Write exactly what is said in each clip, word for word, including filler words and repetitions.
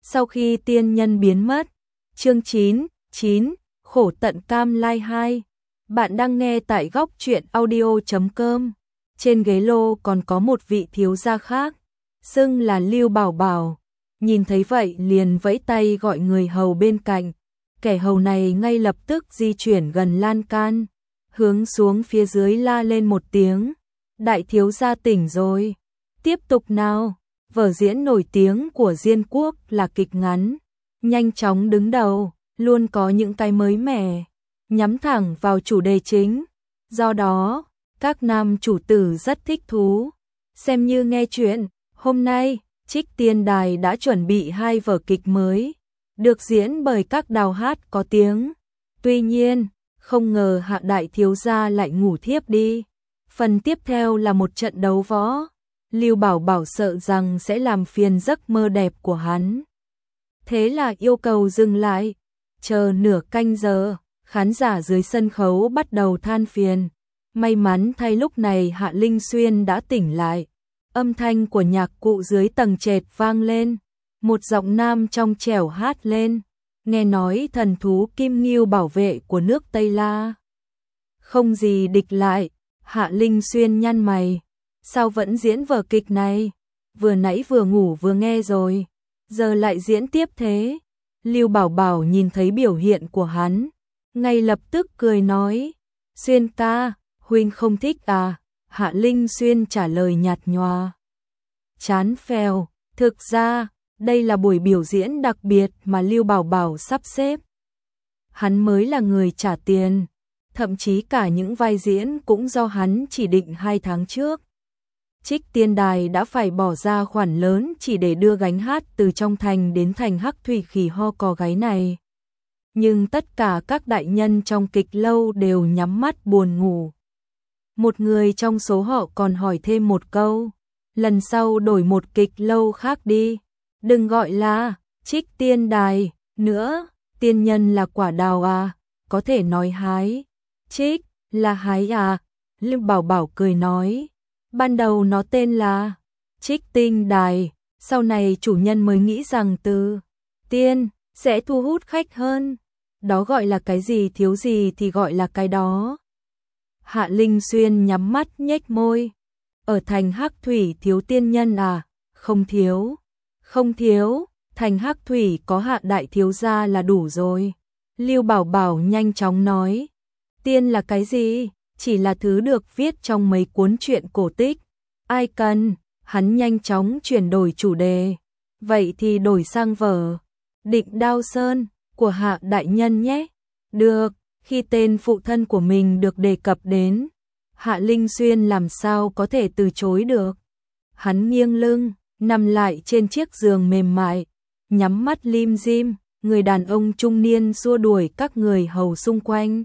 Sau khi tiên nhân biến mất. Chương chín, chín, khổ tận cam lai hai. Bạn đang nghe tại góc truyện audio chấm com. Trên ghế lô còn có một vị thiếu gia khác, xưng là Lưu Bảo Bảo. Nhìn thấy vậy liền vẫy tay gọi người hầu bên cạnh. Kẻ hầu này ngay lập tức di chuyển gần lan can, hướng xuống phía dưới la lên một tiếng. Đại thiếu gia tỉnh rồi. Tiếp tục nào. Vở diễn nổi tiếng của Diên Quốc là kịch ngắn, nhanh chóng đứng đầu, luôn có những cái mới mẻ, nhắm thẳng vào chủ đề chính. Do đó, các nam chủ tử rất thích thú. Xem như nghe chuyện, hôm nay, Trích Tiên Đài đã chuẩn bị hai vở kịch mới, được diễn bởi các đào hát có tiếng. Tuy nhiên, không ngờ Hạ đại thiếu gia lại ngủ thiếp đi. Phần tiếp theo là một trận đấu võ. Lưu Bảo Bảo sợ rằng sẽ làm phiền giấc mơ đẹp của hắn. Thế là yêu cầu dừng lại. Chờ nửa canh giờ, khán giả dưới sân khấu bắt đầu than phiền. May mắn thay lúc này Hạ Linh Xuyên đã tỉnh lại. Âm thanh của nhạc cụ dưới tầng trệt vang lên. Một giọng nam trong trẻo hát lên. Nghe nói thần thú Kim Ngưu bảo vệ của nước Tây La không gì địch lại. Hạ Linh Xuyên nhăn mày. Sao vẫn diễn vở kịch này? Vừa nãy vừa ngủ vừa nghe rồi, giờ lại diễn tiếp thế. Lưu Bảo Bảo nhìn thấy biểu hiện của hắn, ngay lập tức cười nói, Xuyên ca, huynh không thích à? Hạ Linh Xuyên trả lời nhạt nhòa. Chán phèo, thực ra, đây là buổi biểu diễn đặc biệt mà Lưu Bảo Bảo sắp xếp. Hắn mới là người trả tiền, thậm chí cả những vai diễn cũng do hắn chỉ định hai tháng trước. Trích Tiên Đài đã phải bỏ ra khoản lớn chỉ để đưa gánh hát từ trong thành đến thành Hắc Thủy khỉ ho cò gáy này. Nhưng tất cả các đại nhân trong kịch lâu đều nhắm mắt buồn ngủ. Một người trong số họ còn hỏi thêm một câu, lần sau đổi một kịch lâu khác đi, đừng gọi là Trích Tiên Đài nữa. Tiên nhân là quả đào à, có thể nói hái. Trích là hái à? Lưu Bảo Bảo cười nói. Ban đầu nó tên là Trích Tinh Đài, sau này chủ nhân mới nghĩ rằng từ tiên sẽ thu hút khách hơn. Đó gọi là cái gì thiếu gì thì gọi là cái đó. Hạ Linh Xuyên nhắm mắt nhếch môi. Ở thành Hắc Thủy thiếu tiên nhân à? Không thiếu. Không thiếu, thành Hắc Thủy có Hạ đại thiếu gia là đủ rồi. Lưu Bảo Bảo nhanh chóng nói. Tiên là cái gì? Chỉ là thứ được viết trong mấy cuốn truyện cổ tích. Ai cần? Hắn nhanh chóng chuyển đổi chủ đề. Vậy thì đổi sang vở Định Đao Sơn của Hạ đại nhân nhé. Được, khi tên phụ thân của mình được đề cập đến, Hạ Linh Xuyên làm sao có thể từ chối được. Hắn nghiêng lưng, nằm lại trên chiếc giường mềm mại, nhắm mắt lim dim, người đàn ông trung niên xua đuổi các người hầu xung quanh.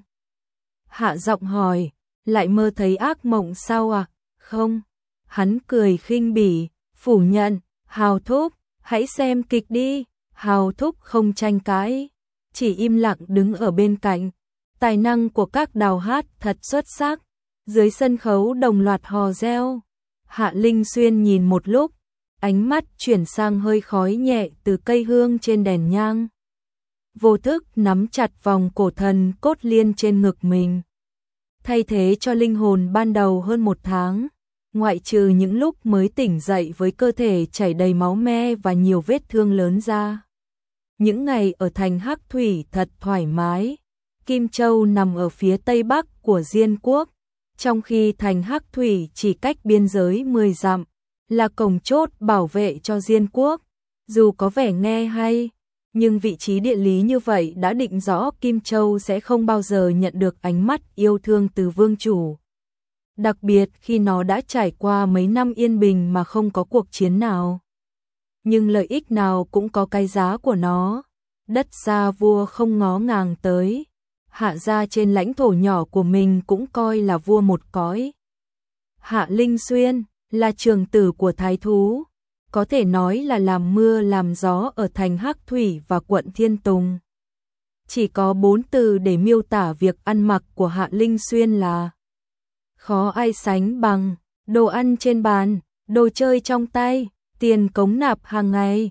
Hạ giọng hỏi, lại mơ thấy ác mộng sao à? Không. Hắn cười khinh bỉ, phủ nhận, Hào thúc, hãy xem kịch đi. Hào thúc không tranh cãi, chỉ im lặng đứng ở bên cạnh. Tài năng của các đào hát thật xuất sắc. Dưới sân khấu đồng loạt hò reo. Hạ Linh Xuyên nhìn một lúc, ánh mắt chuyển sang hơi khói nhẹ từ cây hương trên đèn nhang. Vô thức nắm chặt vòng cổ thần cốt liên trên ngực mình. Thay thế cho linh hồn ban đầu hơn một tháng, ngoại trừ những lúc mới tỉnh dậy với cơ thể chảy đầy máu me và nhiều vết thương lớn ra. Những ngày ở thành Hắc Thủy thật thoải mái. Kim Châu nằm ở phía tây bắc của Diên Quốc, trong khi thành Hắc Thủy chỉ cách biên giới mười dặm, là cổng chốt bảo vệ cho Diên Quốc. Dù có vẻ nghe hay, nhưng vị trí địa lý như vậy đã định rõ Kim Châu sẽ không bao giờ nhận được ánh mắt yêu thương từ vương chủ. Đặc biệt khi nó đã trải qua mấy năm yên bình mà không có cuộc chiến nào. Nhưng lợi ích nào cũng có cái giá của nó. Đất xa vua không ngó ngàng tới. Hạ gia trên lãnh thổ nhỏ của mình cũng coi là vua một cõi. Hạ Linh Xuyên là trường tử của thái thú, có thể nói là làm mưa làm gió ở thành Hắc Thủy và quận Thiên Tùng. Chỉ có bốn từ để miêu tả việc ăn mặc của Hạ Linh Xuyên là khó ai sánh bằng, đồ ăn trên bàn, đồ chơi trong tay, tiền cống nạp hàng ngày.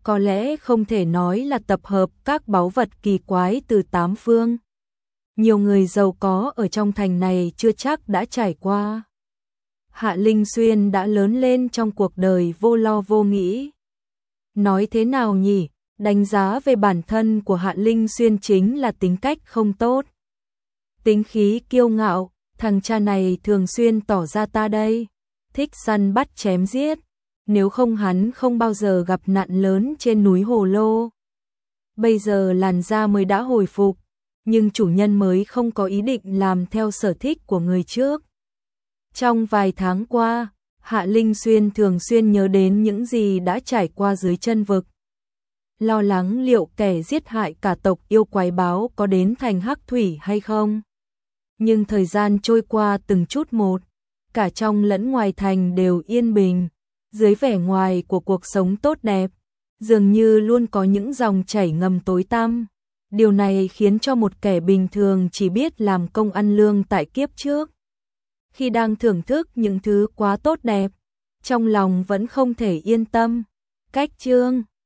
có lẽ không thể nói là tập hợp các báu vật kỳ quái từ tám phương. Nhiều người giàu có ở trong thành này chưa chắc đã trải qua. Hạ Linh Xuyên đã lớn lên trong cuộc đời vô lo vô nghĩ. Nói thế nào nhỉ, đánh giá về bản thân của Hạ Linh Xuyên chính là tính cách không tốt. Tính khí kiêu ngạo, thằng cha này thường xuyên tỏ ra ta đây, thích săn bắt chém giết, nếu không hắn không bao giờ gặp nạn lớn trên núi Hồ Lô. Bây giờ làn da mới đã hồi phục, nhưng chủ nhân mới không có ý định làm theo sở thích của người trước. Trong vài tháng qua, Hạ Linh Xuyên thường xuyên nhớ đến những gì đã trải qua dưới chân vực. Lo lắng liệu kẻ giết hại cả tộc yêu quái báo có đến thành Hắc Thủy hay không. Nhưng thời gian trôi qua từng chút một, cả trong lẫn ngoài thành đều yên bình, dưới vẻ ngoài của cuộc sống tốt đẹp, dường như luôn có những dòng chảy ngầm tối tăm. Điều này khiến cho một kẻ bình thường chỉ biết làm công ăn lương tại kiếp trước, khi đang thưởng thức những thứ quá tốt đẹp, trong lòng vẫn không thể yên tâm. Cách chương